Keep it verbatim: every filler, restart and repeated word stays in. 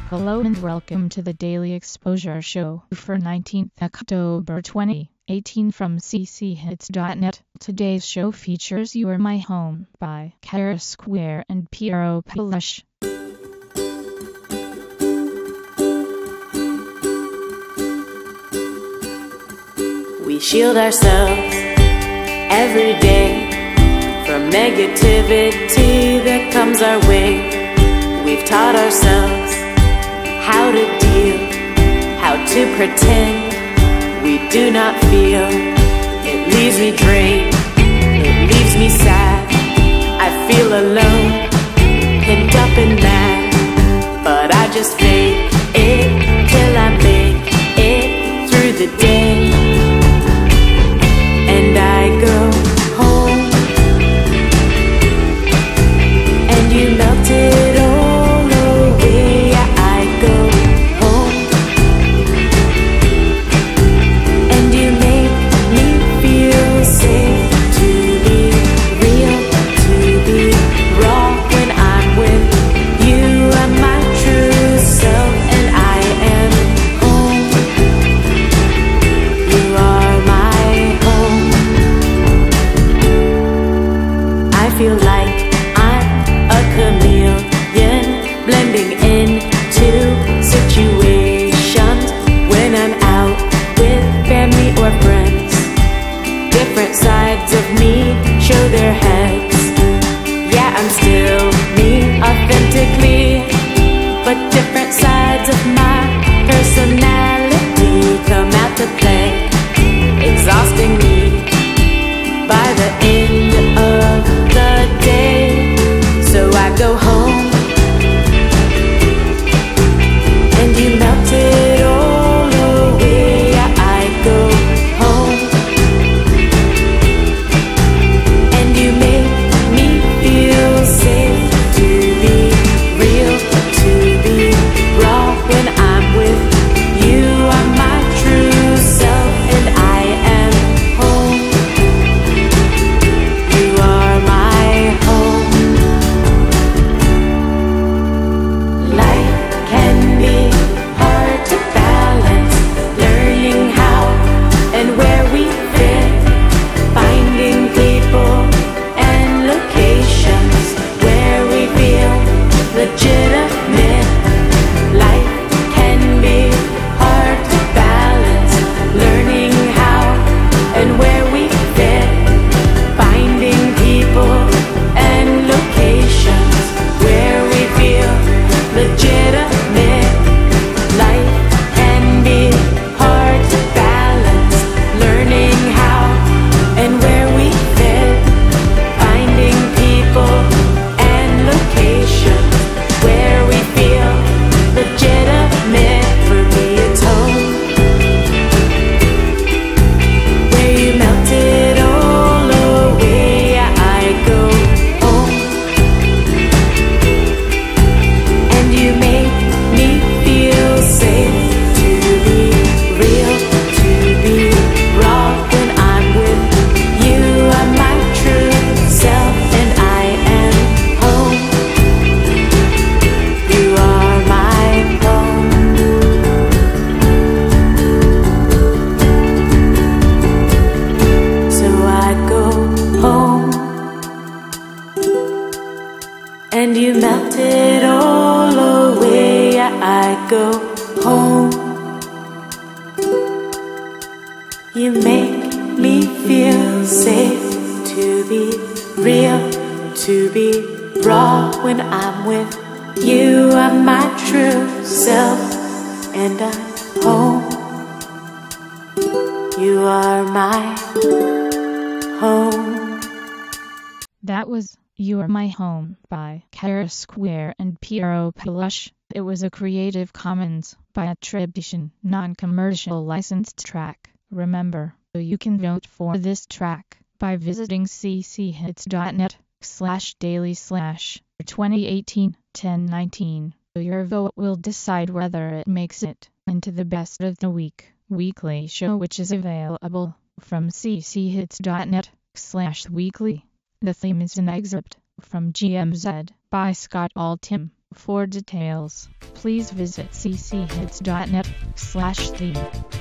Hello and welcome to the Daily Exposure Show for nineteenth October twenty eighteen from c c hits dot net. Today's show features You Are My Home by Kara Square and Piero Palush. We shield ourselves every day from negativity that comes our way. We've taught ourselves how to deal, how to pretend we do not feel. It leaves me drained, it leaves me sad. I feel alone, pinned up and mad, but I just fake it till I make it through the day. And I go home, and you melted all away. I go home, and you make me feel safe. To be real, to be raw. When I'm with you, I'm my true self, and I am home. You are my home. I feel like I'm a chameleon, blending into situations. When I'm out with family or friends, different sides of me show their heads. Yeah, I'm still me authentically, but different sides of my personality come out to play, exhausting me by the end of the day. So I go home, and you melted all away. I go home, and you make me feel safe. To be real, to be raw. When I'm with you, I'm my true self, and I am home. You are my home. Life can be hard to balance, learning how and where we fit, finding people and locations where we feel legitimate. Life can be hard to balance, learning how and where we fit, finding people and locations where we feel legitimate. Life can be hard to balance, learning how and where we fit, finding people and locations where we feel legitimate. For me it's home, where you melted all away. I go home, and you make me feel safe. To be real, to be raw. When I'm with you, I'm my true self, and I am home. You are my home. So I go home, and you melted all away. I go home, you make me feel safe. To be real, to be raw. When I'm with you, I'm my true self, and I'm home. You are my home. That was You Are My Home by Kara Square and Piero Palush. It was a Creative Commons by attribution, non-commercial licensed track. Remember, you can vote for this track by visiting c c hits dot net slash daily slash twenty eighteen ten nineteen. Your vote will decide whether it makes it into the best of the week weekly show, which is available from c c hits dot net slash weekly. The theme is an excerpt from G M Z by Scott Altham. For details, please visit c c hits dot net slash theme.